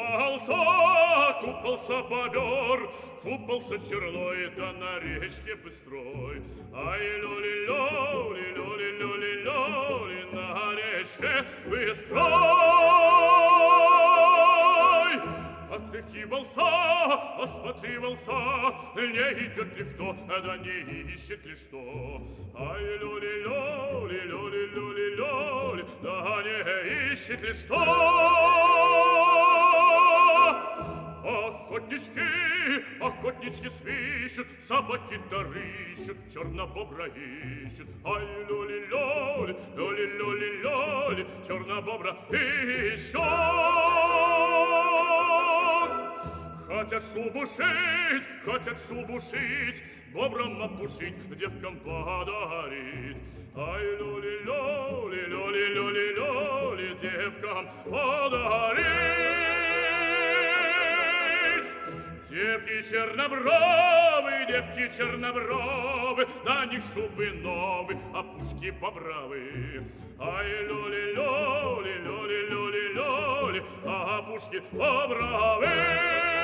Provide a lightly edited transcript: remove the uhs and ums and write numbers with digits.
купался бобер, купался черной, да на речке быстрой. Ай, люли-люли, люли-люли-люли, на речке быстрой. Осматривался, не идет ли кто, да не ищет ли что. Ай, люли-люли, люли-люли-люли, да не ищет ли что. Охотнички свищут, собаки-то рыщут, чернобобра ищут. Ай, люли-люли, люли-люли-люли, чернобобра ищут. Хотят шубу шить, бобрам опушить, девкам подарить. Ай, люли-люли, люли-люли-люли, девкам подарить. Девки чернобровы, на них шубы новые, а пушки бобровые. Ай, люли-люли, люли-люли-люли, а пушки бобровые.